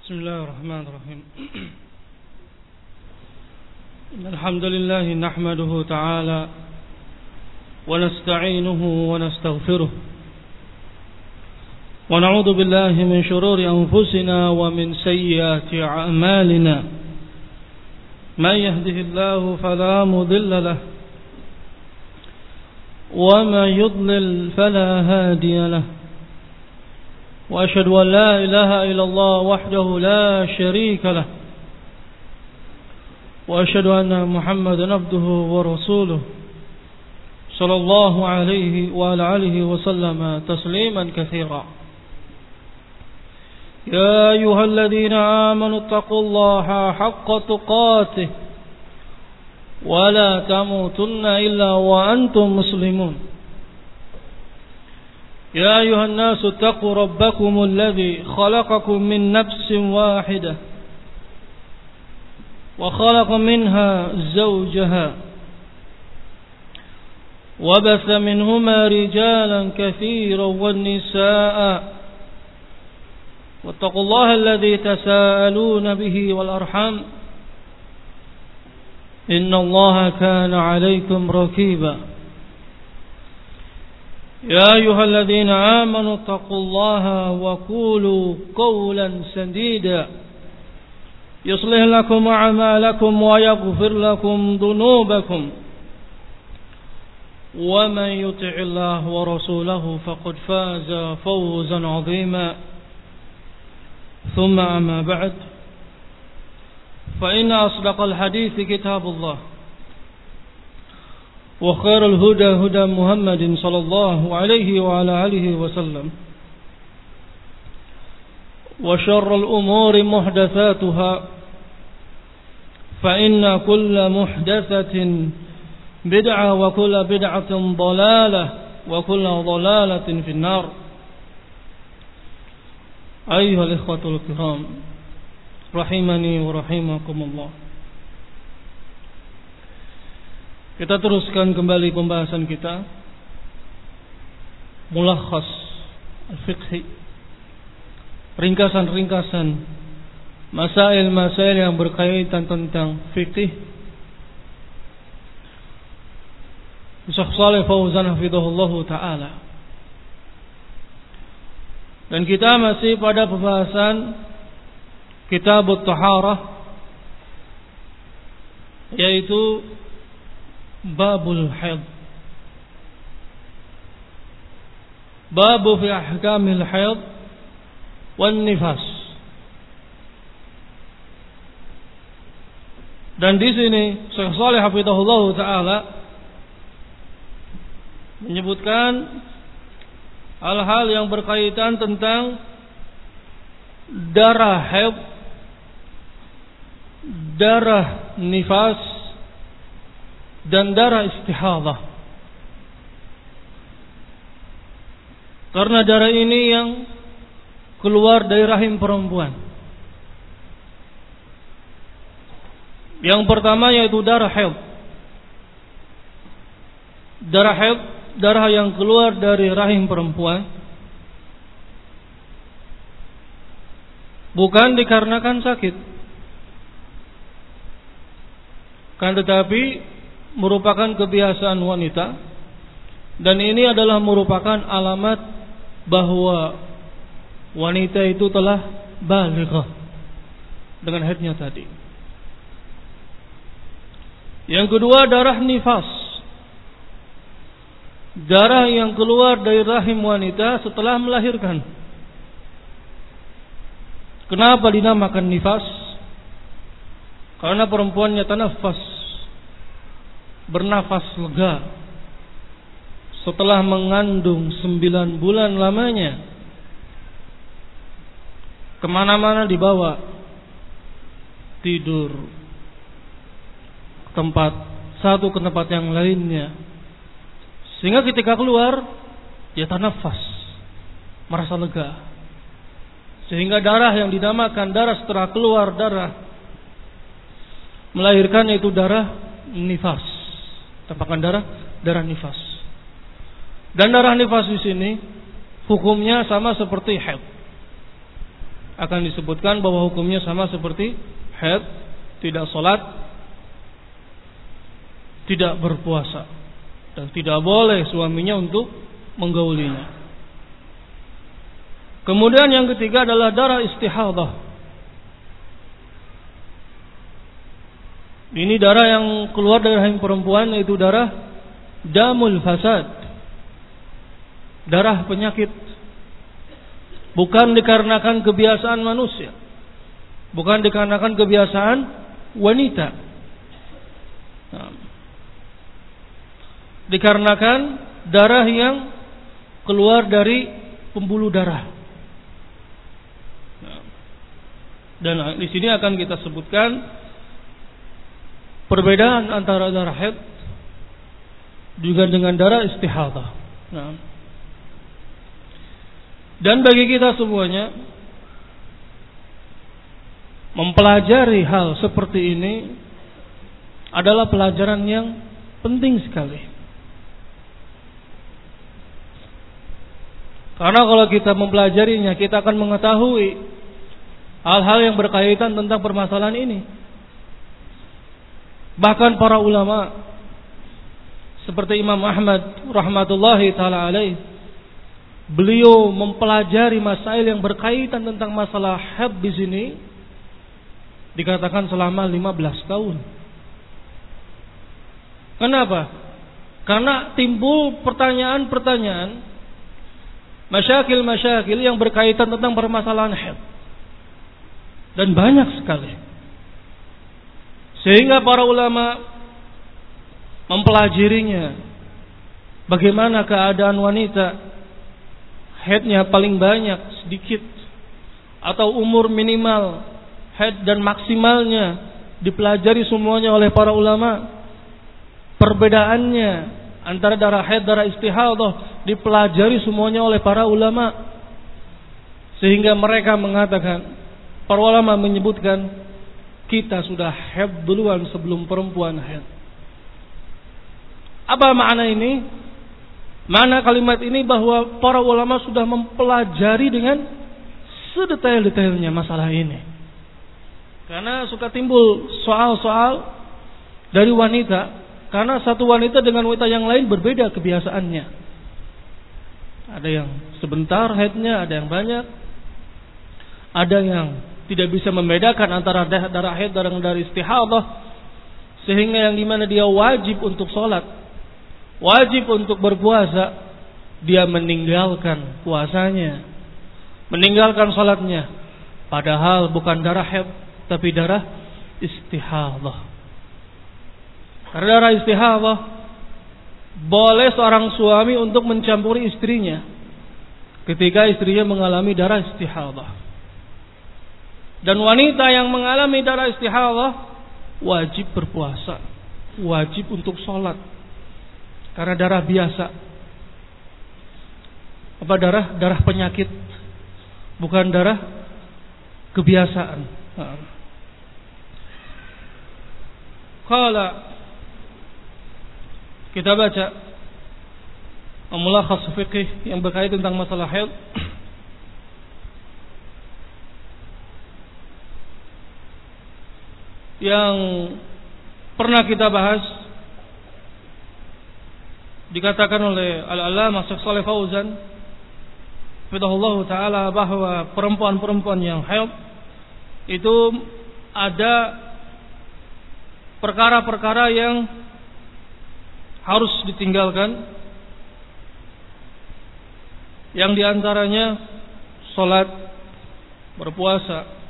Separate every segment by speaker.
Speaker 1: بسم الله الرحمن الرحيم الحمد لله نحمده تعالى ونستعينه ونستغفره ونعوذ بالله من شرور أنفسنا ومن سيئات أعمالنا من يهده الله فلا مضل له وما يضلل فلا هادي له وأشهد أن لا إله إلا الله وحده لا شريك له وأشهد أن محمدا عبده ورسوله صلى الله عليه وعلى آله وسلم تسليما كثيرا يا أيها الذين آمنوا اتقوا الله حق تقاته ولا تموتن إلا وأنتم مسلمون يا أيها الناس اتقوا ربكم الذي خلقكم من نفس واحدة وخلق منها زوجها وبث منهما رجالا كثيرا والنساء واتقوا الله الذي تساءلون به والأرحام إن الله كان عليكم رقيبا يا أيها الذين آمنوا اتقوا الله وقولوا قولا سديدا يصلح لكم أعمالكم ويغفر لكم ذنوبكم ومن يطع الله ورسوله فقد فاز فوزا عظيما ثم أما بعد فإن أصدق الحديث كتاب الله وخير الهدى هدى محمد صلى الله عليه وعلى آله وسلم وشر الأمور محدثاتها فإن كل محدثة بدعة وكل بدعة ضلالة وكل ضلالة في النار. أيها الإخوة الكرام rahimani wa rahimakumullah. Kita teruskan kembali pembahasan kita Mulakhas al-fiqhi, ringkasan-ringkasan masail-masail yang berkaitan tentang fikih. Syekh Shalih Fauzan hafizahullahu ta'ala. Dan kita masih pada pembahasan Kitab At-Taharah, yaitu Babul Haid. Babu fi ahkamil haid wan nifas. Dan di sini Syekh Shalih hafizahullah taala menyebutkan hal-hal yang berkaitan tentang darah haid, darah nifas, dan darah istihadah. Karena darah ini yang keluar dari rahim perempuan. Yang pertama yaitu darah haid. Darah haid, darah yang keluar dari rahim perempuan, bukan dikarenakan sakit, kan tetapi merupakan kebiasaan wanita, dan ini adalah merupakan alamat bahwa wanita itu telah balighah dengan haidnya tadi. Yang kedua, darah nifas, darah yang keluar dari rahim wanita setelah melahirkan. Kenapa dinamakan nifas? Karena perempuannya tanafas, bernafas lega setelah mengandung 9 bulan lamanya. Kemana-mana dibawa, tidur tempat satu ke tempat yang lainnya, sehingga ketika keluar dia tanafas, merasa lega, sehingga darah yang dinamakan darah setelah keluar darah melahirkan yaitu darah nifas. Tampakan darah nifas. Dan darah nifas di sini hukumnya sama seperti haid. akan disebutkan bahwa hukumnya sama seperti haid, tidak sholat, tidak berpuasa, dan tidak boleh suaminya untuk menggaulinya. Kemudian yang ketiga adalah darah istihadah. Ini darah yang keluar dari rahim perempuan, yaitu darah damul fasad, darah penyakit. Bukan dikarenakan kebiasaan manusia, bukan dikarenakan kebiasaan wanita, dikarenakan darah yang keluar dari pembuluh darah. Dan di sini akan kita sebutkan perbedaan antara darah haid juga dengan darah istihadah. Dan bagi kita semuanya mempelajari hal seperti ini adalah pelajaran yang penting sekali. Karena kalau kita mempelajarinya, kita akan mengetahui hal-hal yang berkaitan tentang permasalahan ini. Bahkan para ulama seperti Imam Ahmad rahmatullahi taala alaih, beliau mempelajari masail yang berkaitan tentang masalah haid di sini dikatakan selama 15 tahun. Kenapa? Karena timbul pertanyaan-pertanyaan, masyakil yang berkaitan tentang permasalahan haid. Dan banyak sekali. Sehingga para ulama mempelajarinya. Bagaimana keadaan wanita, haidnya paling banyak, sedikit, atau umur minimal haid dan maksimalnya, dipelajari semuanya oleh para ulama. Perbedaannya antara darah haid, darah istihadah, dipelajari semuanya oleh para ulama. Sehingga mereka mengatakan, para ulama menyebutkan, kita sudah haid duluan sebelum perempuan haid. Apa makna ini? Mana kalimat ini bahwa para ulama sudah mempelajari dengan sedetail-detailnya masalah ini. Karena suka timbul soal-soal dari wanita, karena satu wanita dengan wanita yang lain berbeda kebiasaannya. Ada yang sebentar haidnya, ada yang banyak. Ada yang tidak bisa membedakan antara darah haid dan darah istihadah, sehingga yang dimana dia wajib untuk sholat, wajib untuk berpuasa, dia meninggalkan puasanya, meninggalkan sholatnya, padahal bukan darah haid tapi darah istihadah. Karena darah istihadah boleh seorang suami untuk mencampuri istrinya ketika istrinya mengalami darah istihadah. Dan wanita yang mengalami darah istihadah wajib berpuasa, wajib untuk sholat. Karena darah biasa. Apa darah? Darah penyakit, bukan darah kebiasaan. Qala, kita baca mulakhas fiqih yang berkaitan tentang masalah haid. Yang pernah kita bahas, dikatakan oleh Al-Allamah Syekh Shalih Fauzan hafizahullah taala bahwa perempuan-perempuan yang haid itu ada perkara-perkara yang harus ditinggalkan, yang diantaranya sholat, berpuasa,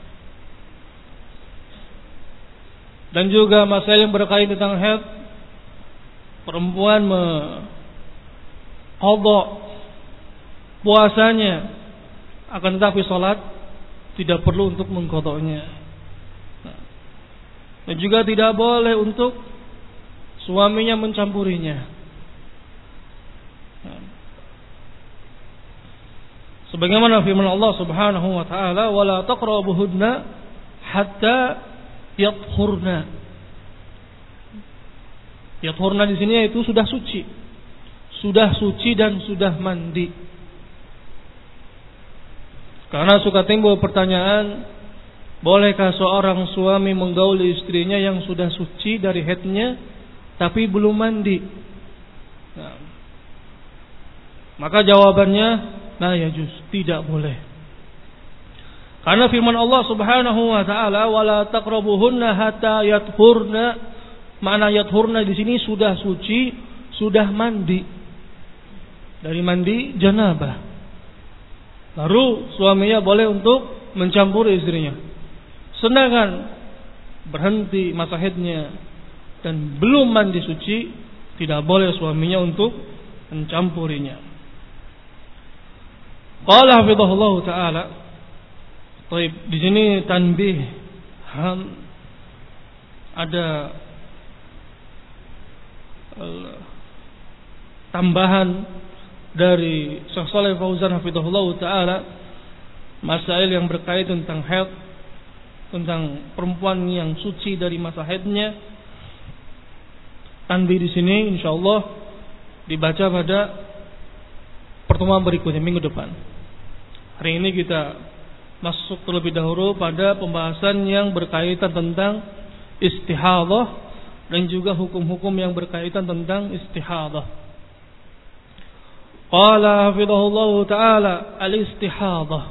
Speaker 1: dan juga masalah yang berkaitan tentang haid. Perempuan qadha puasanya, akan tetapi sholat tidak perlu untuk mengqadhanya. Dan juga tidak boleh untuk suaminya mencampurinya. Sebagaimana firman Allah Subhanahu wa taala, "Wala taqrabuhunna hatta yathurna." Yathurna di sini yaitu sudah suci. Sudah suci dan sudah mandi. Karena suka timbul pertanyaan, bolehkah seorang suami menggauli istrinya yang sudah suci dari haidnya tapi belum mandi? Nah, maka jawabannya, la yajuz, tidak boleh. Karena firman Allah Subhanahu wa taala, wala taqrabuhunna hatta yathurna. Makna yathurna di sini sudah suci, sudah mandi. Dari mandi janabah. Baru suaminya boleh untuk mencampuri istrinya. Sedangkan berhenti masa haidnya dan belum mandi suci, tidak boleh suaminya untuk mencampurinya. Qala hafizahullah taala. Baik, di sini tanbih ada tambahan dari Syekh Shalih Fauzan hafizahullah taala, masail yang berkaitan tentang haid, tentang perempuan yang suci dari masa haidnya. Tanbih di sini insyaallah dibaca pada pertemuan berikutnya minggu depan. Hari ini kita masuk terlebih dahulu pada pembahasan yang berkaitan tentang istihadhah dan juga hukum-hukum yang berkaitan tentang istihadhah. Qala hafizahullah ta'ala al-istihadhah.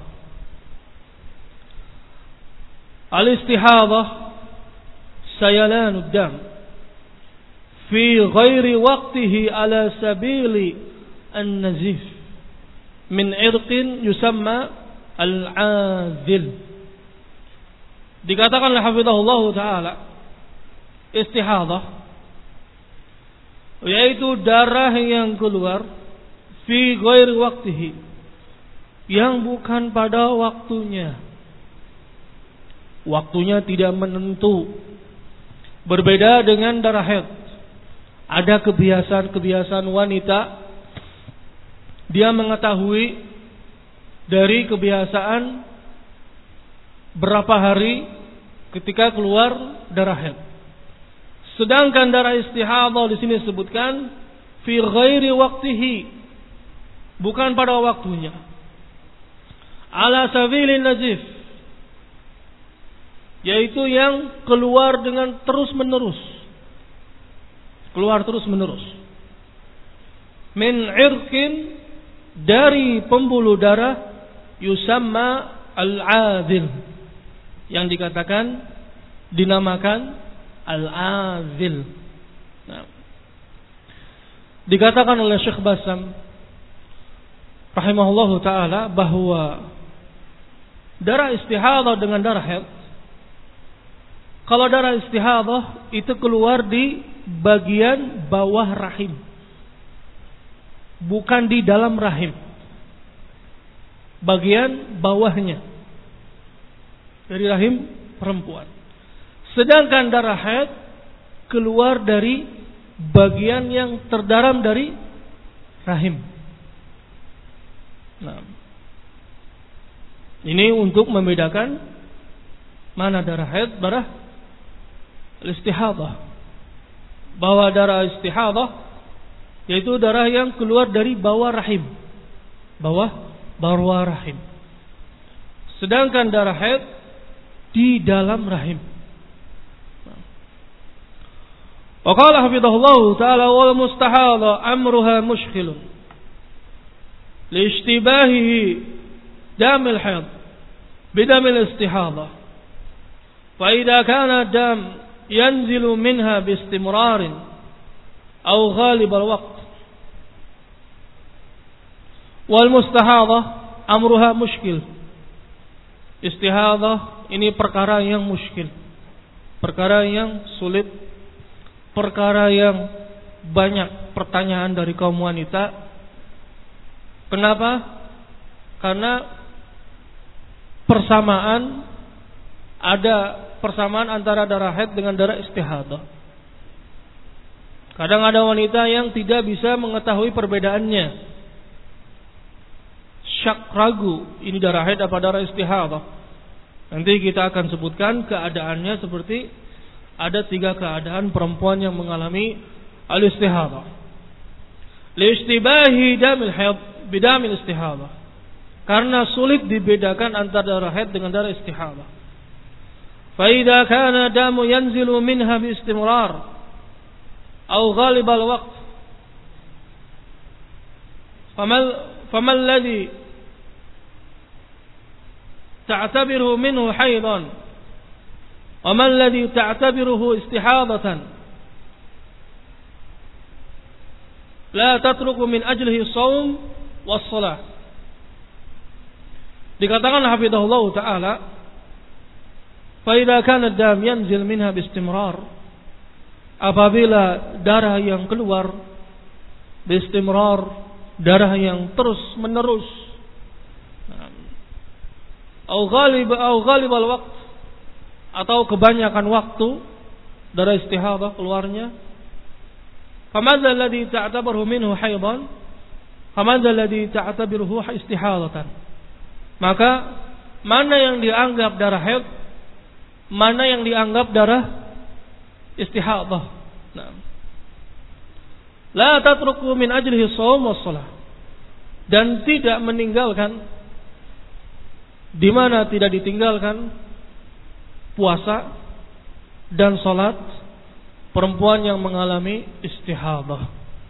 Speaker 1: Al-istihadhah sayalanud dam fi ghairi waqtihi ala sabili an-nazif min irqin yusamma al-azil. Dikatakan oleh hafizahullah ta'ala, istihadhah yaitu darah yang keluar fi ghairi waqtihi, yang bukan pada waktunya. Waktunya tidak menentu. Berbeda dengan darah haid. Ada kebiasaan-kebiasaan wanita, dia mengetahui dari kebiasaan berapa hari ketika keluar darah haid. Sedangkan darah istihadhah di sini disebutkan fi ghairi waqtihi, bukan pada waktunya. Ala sabilin nazif, yaitu yang keluar dengan terus menerus. Keluar terus menerus. Min irqin, dari pembuluh darah, yusamma al-azil, yang dikatakan, dinamakan al-azil. Nah, dikatakan oleh Syekh Basam rahimahullahu ta'ala bahwa darah istihadhah dengan darah haid, kalau darah istihadhah itu keluar di bagian bawah rahim, bukan di dalam rahim, bagian bawahnya dari rahim perempuan. Sedangkan darah haid keluar dari bagian yang terdalam dari rahim. Nah, ini untuk membedakan mana darah haid, darah istihadhah. Bahwa darah istihadhah yaitu darah yang keluar dari bawah rahim, bawah rahim. Sedangkan darah haid di dalam rahim. Wa qala hafizahullah ta'ala wal mustahadha amruha mushkilun لاشتباهه دم الحيض بدم الاستحاضة فإذا كان الدم ينزل منها باستمرار أو غالب الوقت والمستحاضة أمرها مشكل. Istihadah ini perkara yang muskil, perkara yang sulit, perkara yang banyak pertanyaan dari kaum wanita. Kenapa? Karena ada persamaan antara darah haid dengan darah istihadah. Kadang ada wanita yang tidak bisa mengetahui perbedaannya, syak, ragu, ini darah haid apa darah istihadah. Nanti kita akan sebutkan keadaannya, seperti ada 3 keadaan perempuan yang mengalami al-istihadah. Li istibahi damil haid bidamil istihadah. Karena sulit dibedakan antara darah haid dengan darah istihadah. Fa idza kana damu yanzilu minha bi istimrar aw ghalib al-waqt faman alladhi ta'tabiruhu minhu haidan wa man alladhi ta'tabiruhu istihadatan la tatruku min ajlihi shaum was shalah. Dikatakan hafizahullah taala, fa idza kana dam yanzil minha bistimrar, apabila darah yang keluar bistimrar, darah yang terus menerus, au ghalib al-waqt, atau kebanyakan waktu darah istihadah keluarnya, famadza alladhi ta'tabiruhu minhu haidan famadza alladhi ta'tabiruhu istihadatan, maka mana yang dianggap darah haid, mana yang dianggap darah istihadah. Nah, la tatruku min ajlihi shaum was shalah, dan tidak meninggalkan, di mana tidak ditinggalkan puasa dan salat perempuan yang mengalami istihadah.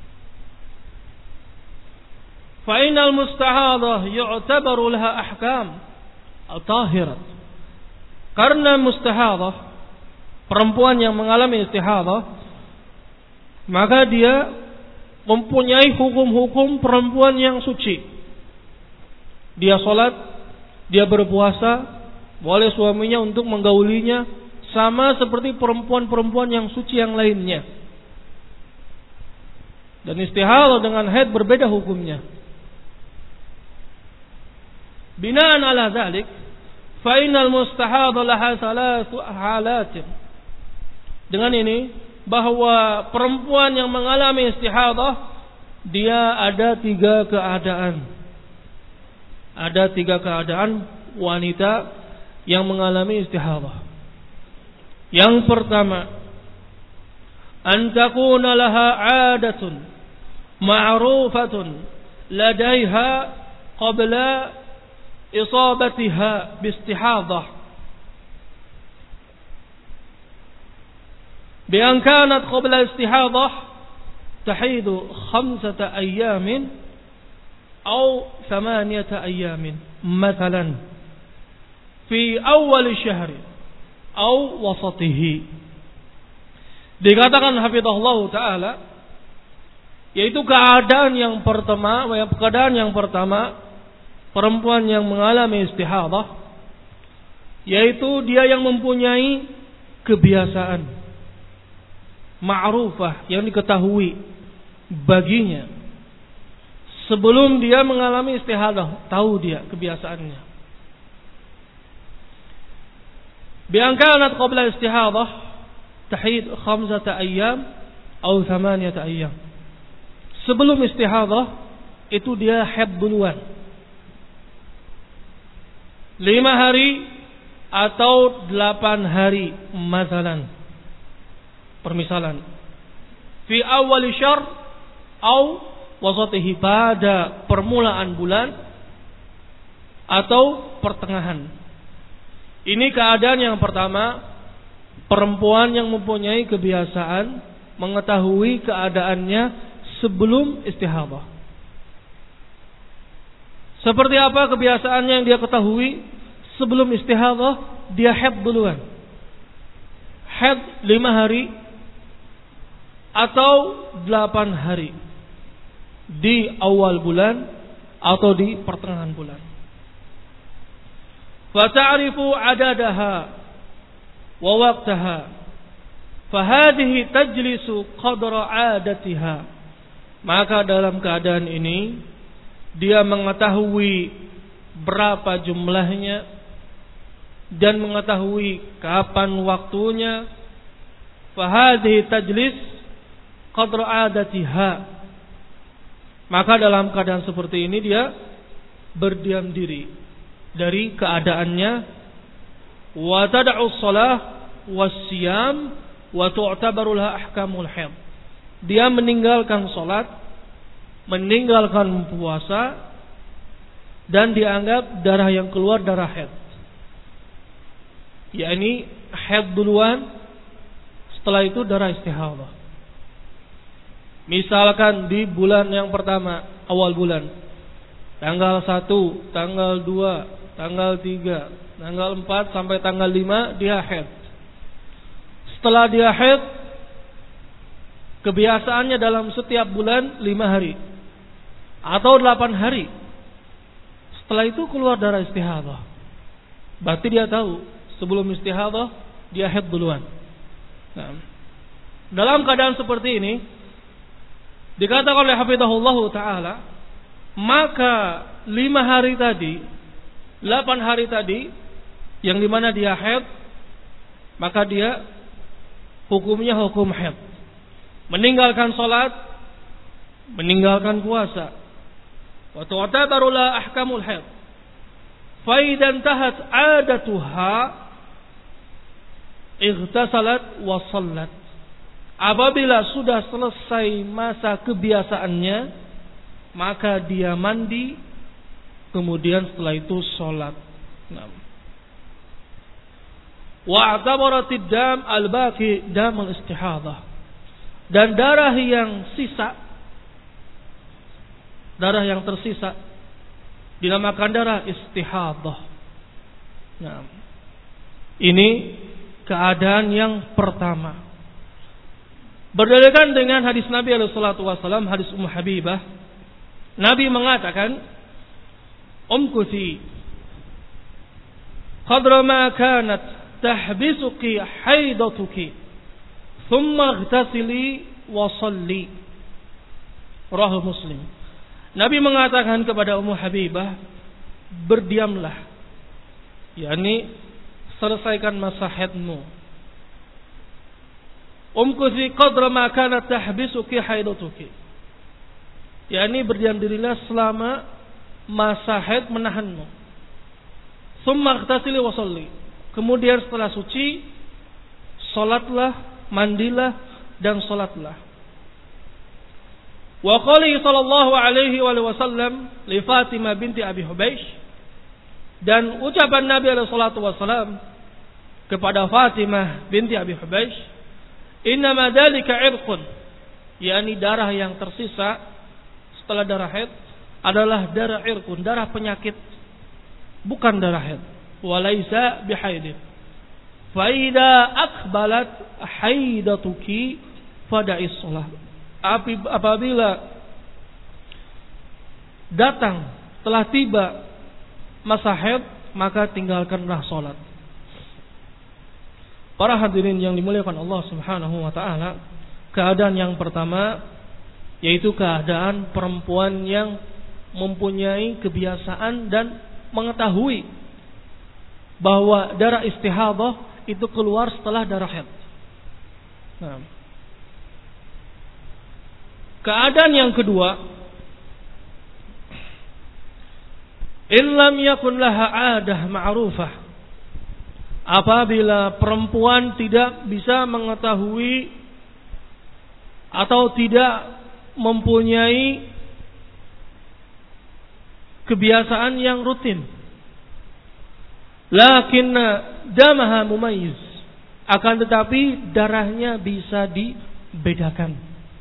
Speaker 1: Fa innal mustahadah yu'tabaru laha ahkam al-tahirat. Karena mustahadah, perempuan yang mengalami istihadah, maka dia mempunyai hukum-hukum perempuan yang suci. Dia salat, dia berpuasa, boleh suaminya untuk menggaulinya, sama seperti perempuan-perempuan yang suci yang lainnya. Dan istihadah dengan haid berbeda hukumnya. Binaan ala dzalik, fa innal mustahadah laha thalathu halat. Dengan ini, bahwa perempuan yang mengalami istihadah, dia ada 3 keadaan. Ada 3 keadaan wanita yang mengalami istihadah. Yang pertama, an takuna laha 'adatun ma'rufatun ladaiha qabla isabatiha biistihadah, bi an kanat qabla istihadah tahidu 5 ayyamin aw 8 ayyamin mathalan fi awal syahri aw wasatihi. Dikatakan hafizahullah taala, yaitu keadaan yang pertama perempuan yang mengalami istihadah, yaitu dia yang mempunyai kebiasaan ma'rufah yang diketahui baginya sebelum dia mengalami istihadah, tahu dia kebiasaannya. Bi an kanat qabla istihadah tahid 5 ayyam atau 8 ayyam. Sebelum istihadah itu dia haid duluan, 5 hari atau 8 hari masalan. Permisalan, fi awal syahr atau wasatihi, pada permulaan bulan atau pertengahan. Ini keadaan yang pertama, perempuan yang mempunyai kebiasaan mengetahui keadaannya sebelum istihadah. Seperti apa kebiasaannya yang dia ketahui sebelum istihadah? Dia haid duluan, haid 5 hari atau 8 hari di awal bulan atau di pertengahan bulan. Fata'rifu adadaha wa waqtaha, fahadhihi tajlisu qadra adatiha. Maka dalam keadaan ini dia mengetahui berapa jumlahnya dan mengetahui kapan waktunya. Fahadhihi tajlis qadra adatiha. Maka dalam keadaan seperti ini dia berdiam diri dari keadaannya, wa tad'u shalah was-siyam wa tu'tabaru laha ahkamul haid. Dia meninggalkan salat, meninggalkan puasa, dan dianggap darah yang keluar darah haid. Yakni haid duluan, setelah itu darah istihadah. Misalkan di bulan yang pertama, awal bulan, tanggal 1, tanggal 2, tanggal 3, tanggal 4 sampai tanggal 5 dia haid. Setelah dia haid, kebiasaannya dalam setiap bulan 5 hari atau 8 hari. Setelah itu keluar darah istihadah. Berarti dia tahu sebelum istihadah dia haid duluan. Nah, dalam keadaan seperti ini dikatakan oleh hafizahullah taala, maka 5 hari tadi, 8 hari tadi yang dimana dia haid, maka dia hukumnya hukum haid. Meninggalkan salat, meninggalkan puasa. Wa tu'tabaru la ahkamul haid. Fa idan tahat 'adatuha ightasalat wa shallat. Apabila sudah selesai masa kebiasaannya, maka dia mandi, kemudian setelah itu salat. Wa atabaratid dam al-baqi dam al-istihadah. Dan darah yang sisa, darah yang tersisa dinamakan darah istihadah. Nah, ini keadaan yang pertama. Berdasarkan dengan hadis Nabi SAW, hadis Ummu Habibah, Nabi mengatakan, "Umkuthi qadra ma kanat tahbisuki haidatuki, thumma ightasili wa salli." Rawahu Muslim. Nabi mengatakan kepada Ummu Habibah, berdiamlah, yakni selesaikan masa haidmu. Umkuthi qadra ma kanat tahbisuki haidatuki, yakni berdiam dirilah selama masa haid menahanmu. Tsumma ightasili wa shalli, kemudian setelah suci salatlah, mandilah dan salatlah. Wa qali sallallahu alaihi wasallam li Fatimah binti Abi Hubaysh, dan ucapan Nabi alaihi salatu wasallam kepada Fatimah binti Abi Hubaysh, innama dzalika irqun, yakni darah yang tersisa setelah darah haid adalah darah irqun, darah penyakit, bukan darah haid. Walaisa bihaidin. Fa idza aqbalat haidatuki fada'is shalah. Apabila datang, telah tiba masa haid, maka tinggalkanlah salat. Para hadirin yang dimuliakan Allah Subhanahu wa taala, keadaan yang pertama yaitu keadaan perempuan yang mempunyai kebiasaan dan mengetahui bahwa darah istihadah itu keluar setelah darah haid. Nah, keadaan yang kedua, illam yakun laha 'adah ma'rufah, apabila perempuan tidak bisa mengetahui atau tidak mempunyai kebiasaan yang rutin, lakinna damaha mumayyiz, akan tetapi darahnya bisa dibedakan.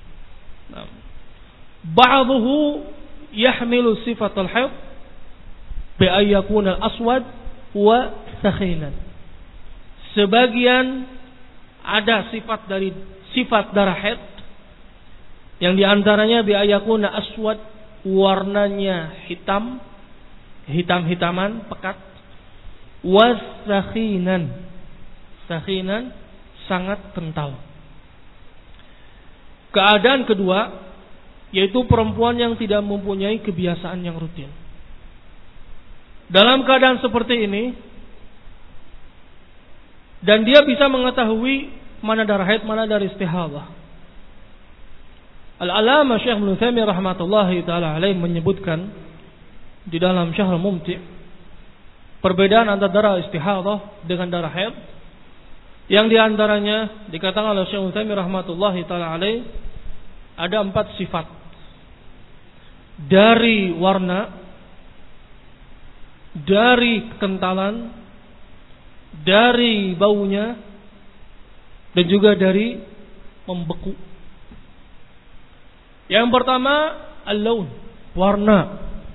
Speaker 1: Ba'dhuhu yahmilu sifatul haid bi ayyakuna al-aswad wa sakhinan. Sebagian ada sifat dari sifat darah haid yang diantaranya bi ayakuna aswad, warnanya hitam, hitam-hitaman, pekat, wasakhinan, sakhinan sangat kental. Keadaan kedua yaitu perempuan yang tidak mempunyai kebiasaan yang rutin. Dalam keadaan seperti ini, dan dia bisa mengetahui mana darah haid, mana darah istihadah. Al-Alama Syekh Ibnu Taimiyah rahmatullahi taala alaih menyebutkan di dalam Syahrul Mumti' perbedaan antara darah istihadah dengan darah haid, yang diantaranya dikatakan oleh Syekh Ibnu Taimiyah rahmatullahi taala alaih ada 4 sifat. Dari warna, dari kekentalan, dari baunya, dan juga dari membeku. Yang pertama, al-laun, warna.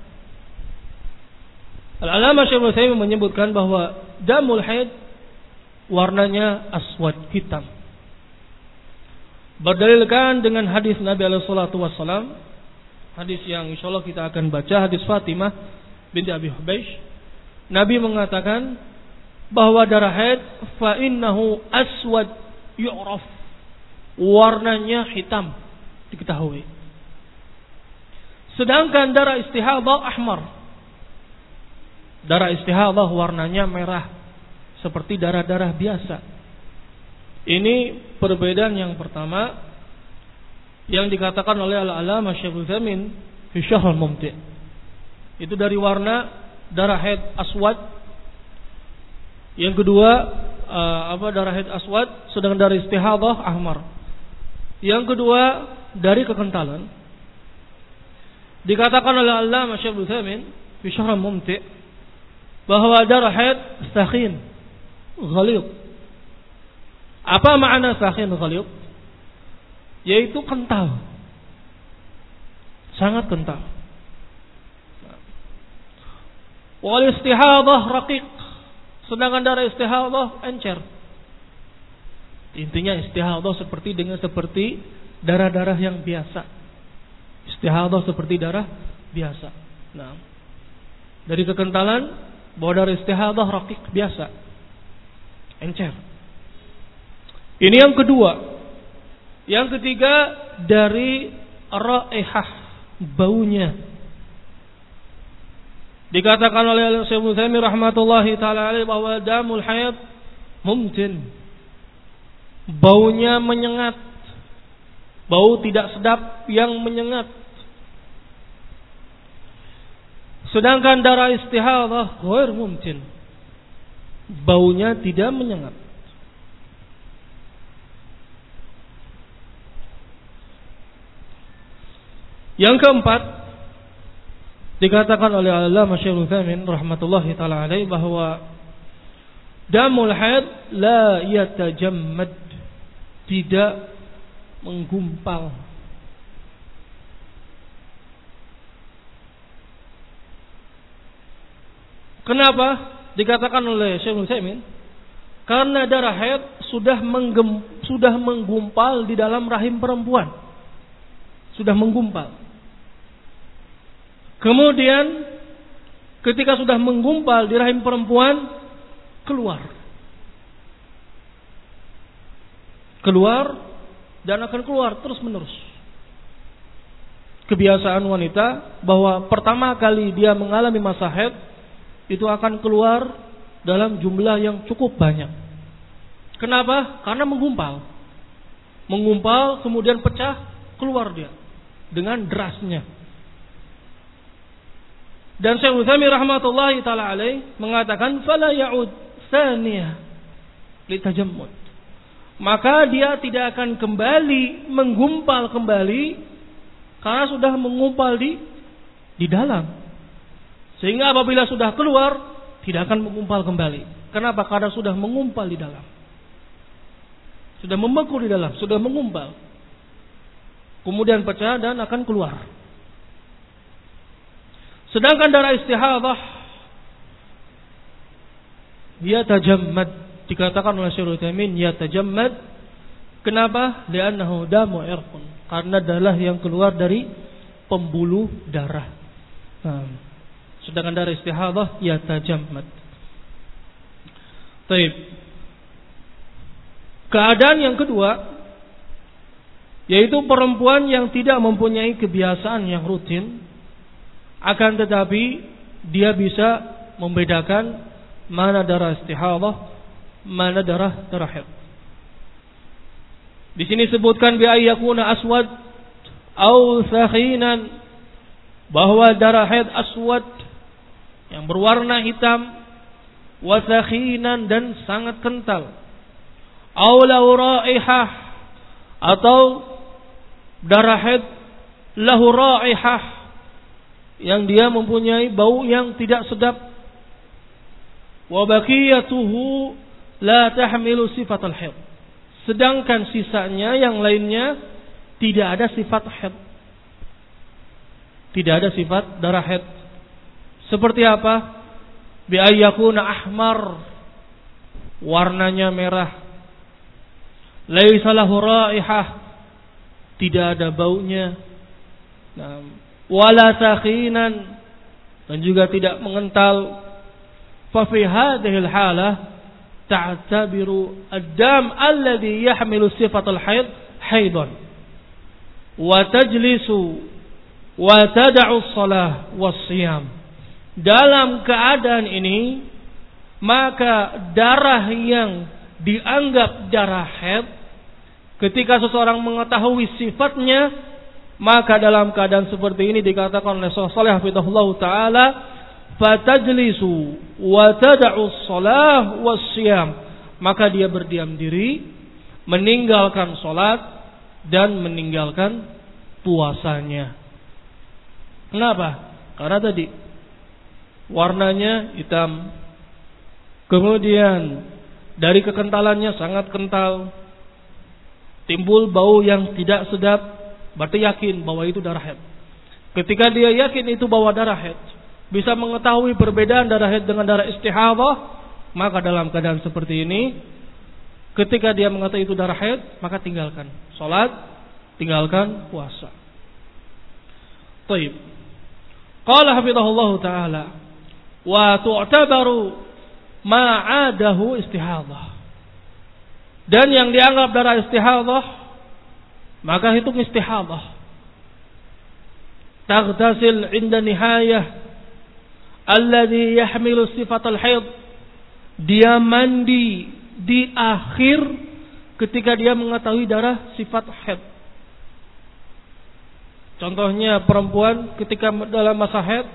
Speaker 1: Al-Allamah Syaikh Utsaimin menyebutkan bahwa damul haid warnanya aswad, hitam. Berdalilkan dengan hadis Nabi alaihi salatu wassalam, hadis yang insyaallah kita akan baca, hadis Fatimah binti Abi Hubaysh. Nabi mengatakan bahwa darah haid fa innahu aswad yu'raf, warnanya hitam diketahui. Sedangkan darah istihadah ahmar, darah istihadah warnanya merah seperti darah-darah biasa. Ini perbedaan yang pertama yang dikatakan oleh Al-Allamah Syaikh Utsaimin fi Syarh Al-Mumti'. Itu dari warna darah haid aswad. Yang kedua darah haid aswad, sedangkan darah istihadah ahmar. Yang kedua dari kekentalan. Dikatakan oleh Al-Allamah Syaikh Utsaimin fi Syarh Al-Mumti' bahwa darah haid sakhin, ghalidh. Apa makna sakhin ghalidh? Yaitu kental, sangat kental. Wal istihadah raqiq, sedangkan darah istihadah encer. Intinya istihadah seperti darah-darah yang biasa. Istihadah seperti darah biasa. Nah, dari kekentalan, bahwa darah istihadah raqiq, biasa, encer. Ini yang kedua. Yang ketiga dari raihah, baunya. Dikatakan oleh Syekh Utsaimin rahmatullahi taala alaihi bahwa damul haid mumtin, baunya menyengat, bau tidak sedap yang menyengat. Sedangkan darah istihadah ghair mumtin, baunya tidak menyengat. Yang keempat, dikatakan oleh Al-Allamah Syaikh Utsaimin rahmatullahi taala alaihi bahwa damul haid la yatajammad, tidak menggumpal. Kenapa dikatakan oleh Syaikh Utsaimin? Karena darah haid sudah menggumpal di dalam rahim perempuan. Sudah menggumpal. Kemudian ketika sudah menggumpal di rahim perempuan, keluar dan akan keluar terus menerus. Kebiasaan wanita bahwa pertama kali dia mengalami masa haid itu akan keluar dalam jumlah yang cukup banyak. Kenapa? Karena menggumpal kemudian pecah, keluar dia dengan derasnya. Dan Syekh Utsaimin rahmatullahi taala alaih mengatakan fala ya'ud tsaniyah litajammud, maka dia tidak akan kembali menggumpal kembali karena sudah menggumpal di dalam. Sehingga apabila sudah keluar tidak akan menggumpal kembali. Kenapa? Karena sudah menggumpal di dalam. Sudah membeku di dalam, sudah menggumpal. Kemudian pecah dan akan keluar. Sedangkan darah istihadah yatajammad, dikatakan oleh Syekh Utsaimin yatajammad. Kenapa? Li'annahu damu irqun, karena darah yang keluar dari pembuluh darah. Sedangkan darah istihadah yatajammad. Baik. Keadaan yang kedua yaitu perempuan yang tidak mempunyai kebiasaan yang rutin, akan tetapi dia bisa membedakan mana darah istihadah, mana darah haid. Di sini sebutkan bi ayyakuna aswad au sakhinan, bahwa darah haid aswad yang berwarna hitam, wa sakhinan dan sangat kental, au lahu raihah, atau darah haid lahu raihah, yang dia mempunyai bau yang tidak sedap, wa baqiyatuhu la tahmilu sifatal haid. Sedangkan sisanya yang lainnya tidak ada sifat haid. Tidak ada sifat darah haid. Seperti apa? Bi ayyakuna ahmar, warnanya merah. Laisa lahu raihah, tidak ada baunya. Wala sakhinan, dan juga tidak mengental. Fa fi hadhihi al-halah ta'tabiru ad-dam alladhi yahmilu sifatal haid haidan wa tajlisu wa tad'u as-salah was-siyam. Dalam keadaan ini, maka darah yang dianggap darah haid, ketika seseorang mengetahui sifatnya, maka dalam keadaan seperti ini dikatakan oleh Shalih hafizahullah taala, fatajlisu wa tad'u as-salah was-siyam, maka dia berdiam diri, meninggalkan salat dan meninggalkan puasanya. Kenapa? Karena tadi warnanya hitam, kemudian dari kekentalannya sangat kental, timbul bau yang tidak sedap, berarti yakin bahwa itu darah haid. Ketika dia yakin itu bahwa darah haid, bisa mengetahui perbedaan darah haid dengan darah istihadhah, maka dalam keadaan seperti ini, ketika dia mengetahui itu darah haid, maka tinggalkan salat, tinggalkan puasa. Baik. Qala hafizahullah taala, wa tu'tabaru ma'adahu istihadhah. Dan yang dianggap darah istihadhah, maka hitung istihadhah. Taghtasil 'inda nihayah alladhi yahmilu sifatal haid. Dia mandi di akhir ketika dia mengetahui darah sifat haid. Contohnya perempuan ketika dalam masa haid,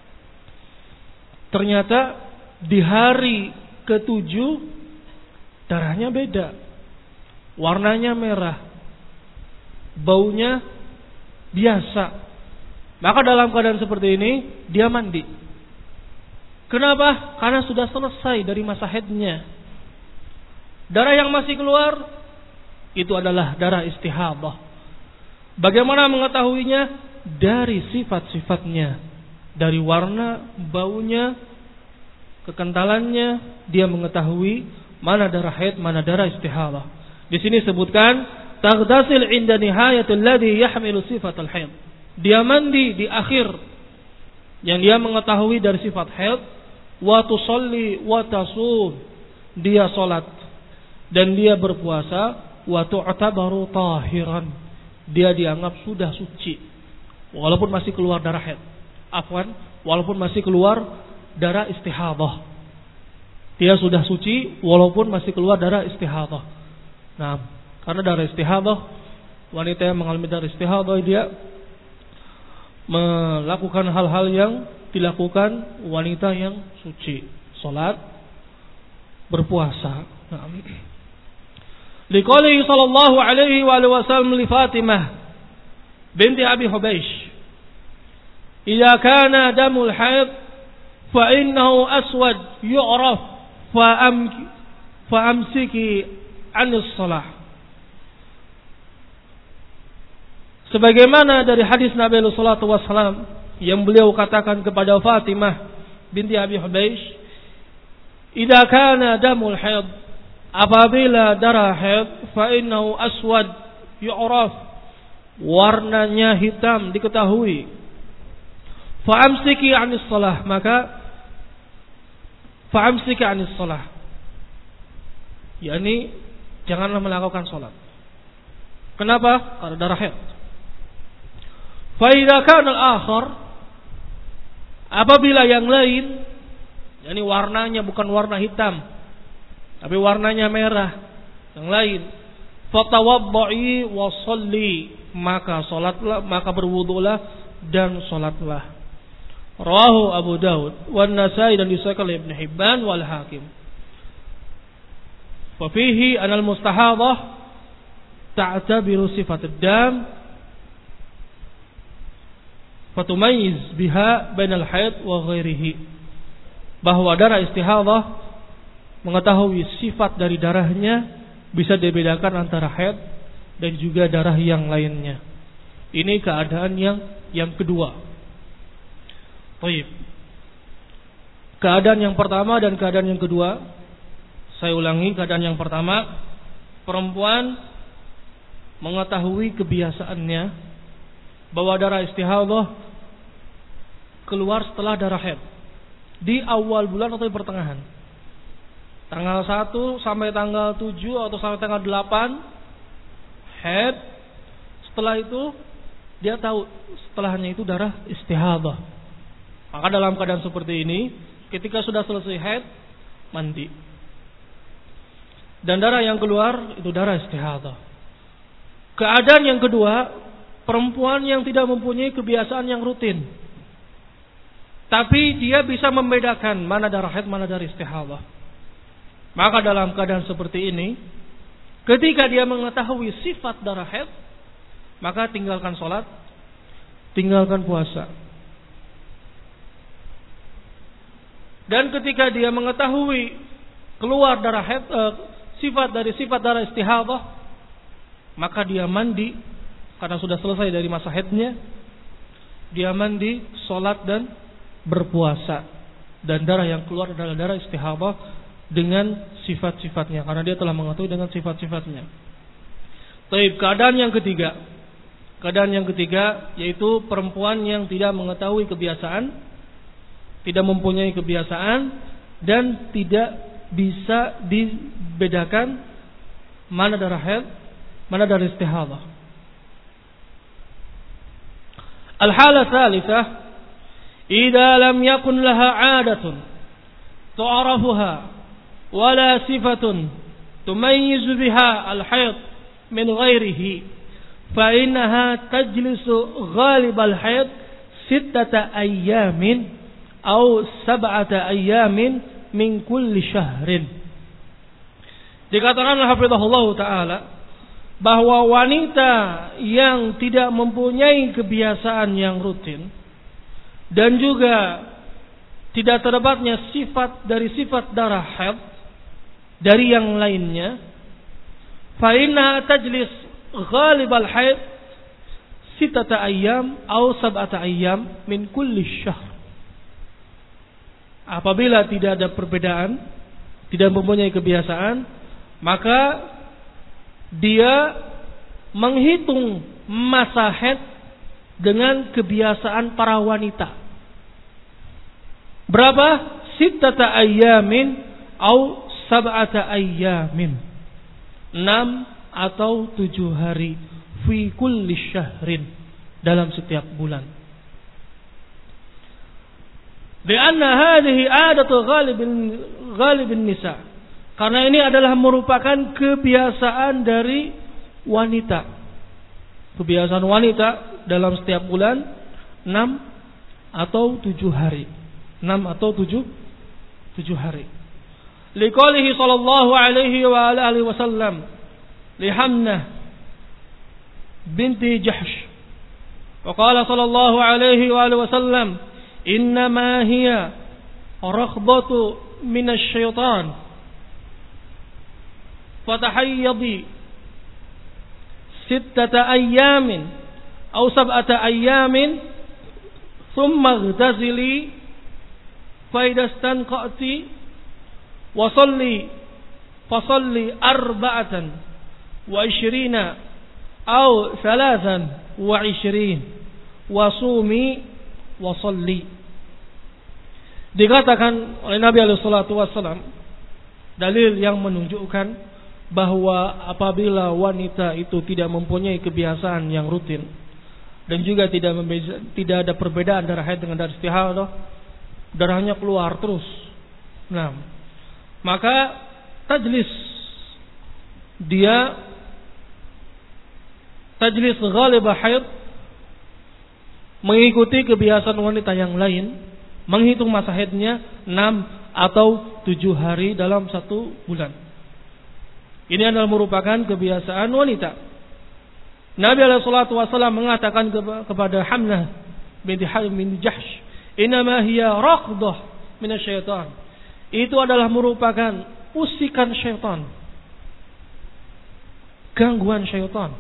Speaker 1: ternyata di hari ke-7 darahnya beda, warnanya merah, baunya biasa. Maka dalam keadaan seperti ini dia mandi. Kenapa? Karena sudah selesai dari masa haidnya. Darah yang masih keluar itu adalah darah istihadhah. Bagaimana mengetahuinya? Dari sifat-sifatnya, dari warna, baunya, kekentalannya, dia mengetahui mana darah haid, mana darah istihadhah. Di sini sebutkan taghtasil 'inda nihayatil ladzi yahmilu sifatal haid. Dia mandi di akhir yang dia mengetahui dari sifat haid, wa tusalli wa tasum, dia salat dan dia berpuasa, wa tu'tabaru tahiran, dia dianggap sudah suci walaupun masih keluar darah haid. Walaupun masih keluar darah istihadhah, dia sudah suci walaupun masih keluar darah istihadhah. Nah, karena darah istihadhah, wanita yang mengalami darah istihadhah dia melakukan hal-hal yang dilakukan wanita yang suci, salat, berpuasa. Nah, liqaulihi sallallahu alaihi wa alihi wasallam li Fatimah binti Abi Hubaysh, "Idza kana damul haid fa innahu aswad yu'raf fa amsiki 'anis shalah." Sebagaimana dari hadis Nabi sallallahu alaihi wasallam yang beliau katakan kepada Fatimah binti Abi Hubaysh, "Idza kana damul haid," apabila darah haid, fa innahu aswad yu'raf, warnanya hitam diketahui, fa amsiki 'anis shalah, maka fa amsiki 'anis shalah, yakni janganlah melakukan salat. Kenapa? Karena darah haid. Fa idza kana al-akhar, apabila yang lain, yakni warnanya bukan warna hitam tapi warnanya merah, yang lain, fatawadda'i wa sholli, maka salatlah, maka berwudulah dan salatlah. Rawahu Abu Daud wan Nasa'i, dan disahihkan oleh Ibnu Hibban wal Hakim. Fa fihi anal mustahadhah ta'tabiru sifat ad-dam fatumayyiz biha bainal haid wa ghairihi, bahwa darah istihadhah mengetahui sifat dari darahnya, bisa dibedakan antara haid dan juga darah yang lainnya. Ini keadaan yang kedua. Baik. Keadaan yang pertama dan keadaan yang kedua. Saya ulangi, keadaan yang pertama, perempuan mengetahui kebiasaannya bahwa darah istihadah keluar setelah darah haid di awal bulan atau di pertengahan. Tanggal 1 sampai tanggal 7 atau sampai tanggal 8 haid. Setelah itu dia tahu setelahnya itu darah istihadah. Maka dalam keadaan seperti ini, ketika sudah selesai haid, mandi. Dan darah yang keluar itu darah istihadah. Keadaan yang kedua, perempuan yang tidak mempunyai kebiasaan yang rutin. Tapi dia bisa membedakan mana darah haid, mana darah istihadah. Maka dalam keadaan seperti ini, ketika dia mengetahui sifat darah haid, maka tinggalkan sholat, tinggalkan puasa. Dan ketika dia mengetahui keluar darah haid, sifat dari sifat darah istihadah, maka dia mandi karena sudah selesai dari masa haidnya. Dia mandi, sholat dan berpuasa. Dan darah yang keluar adalah darah istihadah dengan sifat-sifatnya, karena dia telah mengetahui dengan sifat-sifatnya. Baik, keadaan yang ketiga. Keadaan yang ketiga yaitu perempuan yang tidak mengetahui kebiasaan, tidak mempunyai kebiasaan dan tidak bisa dibedakan mana darah haid, mana darah istihadah. Al-halah tsalitsah, idza lam yakun laha 'adatun tu'rafuha wala sifatun tumayyizu biha al-haid min ghairihi fa innaha tajlisu ghalib al-haid 6 ayyamin atau 7 ayyamin min kulli syahrin. Dikatakan hafizahullah taala bahwa wanita yang tidak mempunyai kebiasaan yang rutin dan juga tidak terdapatnya sifat dari sifat darah haid dari yang lainnya, fa inna tajlis ghalib al haid 6 ayyam atau 7 ayyam min kulli syahr. Apabila tidak ada perbedaan, tidak mempunyai kebiasaan, maka dia menghitung masa haid dengan kebiasaan para wanita. Berapa? 6 ayyamin atau 7 ayyamin. 6 atau 7 hari fi kulli syahrin, dalam setiap bulan. Lianna hadhihi adatu ghalibin nisa. Karena ini adalah merupakan kebiasaan dari wanita. Kebiasaan wanita dalam setiap bulan 6 atau 7 hari. 6 atau 7 hari. Liqaulihi sallallahu alaihi wa alihi wasallam li Hamnah binti Jahsh. Wa qala sallallahu alaihi wa alihi wasallam, innama hiya rakhbatu minasy syaitan fatahayyadi 6 ayyamin atau 7 ayyamin thumma ightazili fa idastanqati wa salli fasalli 24 atau 23 wa sumi wasalli. Dikatakan oleh Nabi SAW, dalil yang menunjukkan bahwa apabila wanita itu tidak mempunyai kebiasaan yang rutin dan juga tidak ada perbedaan darah haid dengan darah istihadah, darahnya keluar terus. Nah, maka tajlis ghalib haid, mengikuti kebiasaan wanita yang lain, menghitung masa haidnya 6 atau 7 hari dalam 1 bulan. Ini adalah merupakan kebiasaan wanita. Nabi SAW mengatakan kepada Hamnah binti Jahsh, innama hiya raqdah minasyaitan. Itu adalah merupakan usikan syaitan, gangguan syaitan.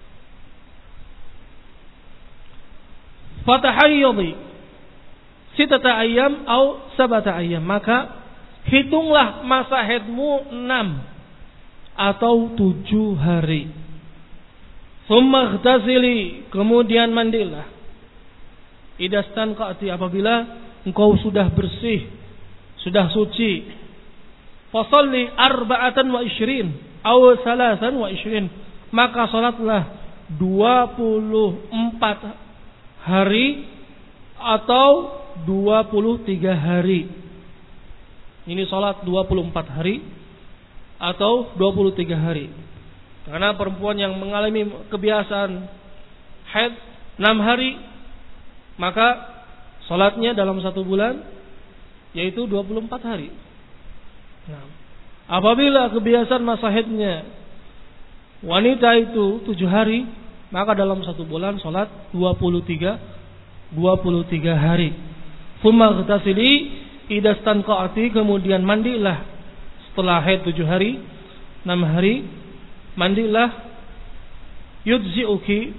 Speaker 1: Fatahayyadi sitata ayyam atau sabata ayyam, maka hitunglah masa haidmu 6 atau 7 hari. Tsumma ightasili, kemudian mandilah. Idastanqati, apabila engkau sudah bersih, sudah suci. Fasalli 24 aw 23, maka salatlah 24 hari atau 23 hari. Ini salat 24 hari atau 23 hari. Karena perempuan yang mengalami kebiasaan haid 6 hari, maka salatnya dalam 1 bulan yaitu 24 hari. Nah, apabila kebiasaan masa haidnya wanita itu 7 hari, maka dalam 1 bulan salat 23 hari. Tsumma ightasili idastanqati, kemudian mandilah setelah haid 7 hari, 6 hari, mandilah. Yujzi'uki,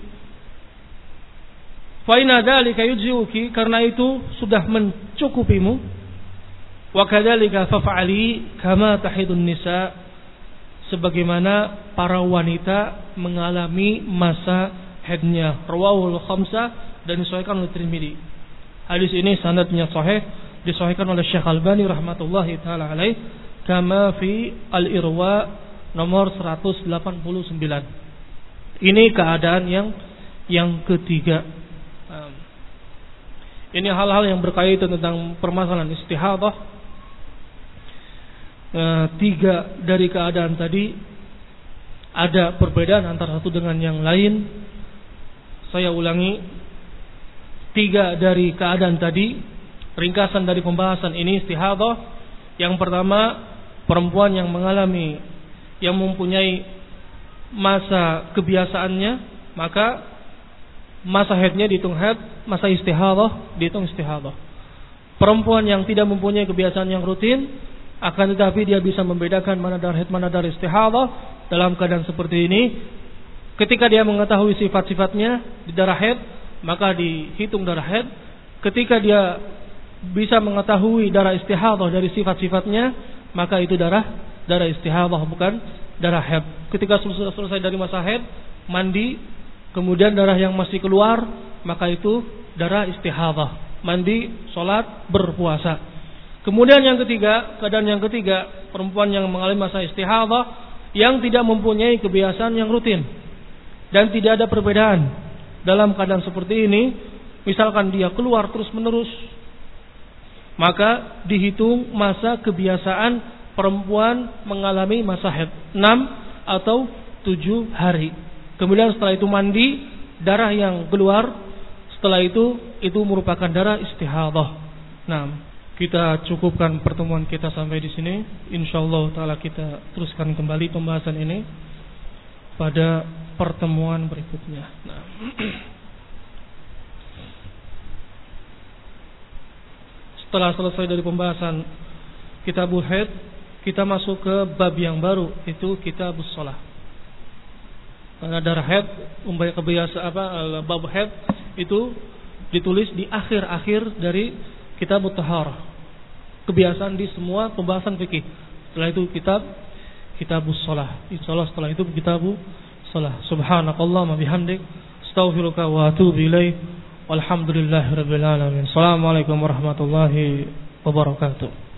Speaker 1: fa inna dzalika yujzi'uki, karena itu sudah mencukupimu. Wa kadzalika faf'ali kama tahidun nisa, sebagaimana para wanita mengalami masa haidnya. Rawahul khamsah, dan disahihkan oleh Tirmidzi. Hadis ini sanadnya sahih, disahihkan oleh Syekh Albani rahmatullahi taala alaih, kama fi Al-Irwa nomor 189. Ini keadaan yang ketiga. Ini hal-hal yang berkaitan tentang permasalahan istihadah. 3 dari keadaan tadi ada perbedaan antara satu dengan yang lain. Saya ulangi, 3 dari keadaan tadi, ringkasan dari pembahasan ini istihadah. Yang pertama, perempuan yang mempunyai masa kebiasaannya, maka masa haidnya dihitung haid, masa istihadah dihitung istihadah. Perempuan yang tidak mempunyai kebiasaan yang rutin, akan tetapi dia bisa membedakan mana darah haid, mana darah istihadah. Dalam keadaan seperti ini, ketika dia mengetahui sifat-sifatnya di darah haid, maka dihitung darah haid. Ketika dia bisa mengetahui darah istihadah dari sifat-sifatnya, maka itu darah istihadah, bukan darah haid. Ketika sudah selesai dari masa haid, mandi, kemudian darah yang masih keluar, maka itu darah istihadah. Mandi, sholat, berpuasa. Kemudian yang ketiga, keadaan yang ketiga, perempuan yang mengalami masa istihadah yang tidak mempunyai kebiasaan yang rutin dan tidak ada perbedaan. Dalam keadaan seperti ini, misalkan dia keluar terus-menerus, maka dihitung masa kebiasaan perempuan mengalami masa haid 6 atau 7 hari. Kemudian setelah itu mandi, darah yang keluar setelah itu merupakan darah istihadah. Nah, kita cukupkan pertemuan kita sampai di sini. Insyaallah taala kita teruskan kembali pembahasan ini pada pertemuan berikutnya. Nah, setelah selesai dari pembahasan kitabul haid, kita masuk ke bab yang baru, itu kitabus shalah. Karena darah haid, bab haid itu ditulis di akhir-akhir dari kitabut taharah. Kebiasaan di semua pembahasan fikih. Setelah itu kitabus shalah. Insyaallah setelah itu kitabus shalah. Subhanakallahumma bihamdik, astaghfiruka wa atubu ilaik. Walhamdulillahirabbil alamin. Assalamualaikum warahmatullahi wabarakatuh.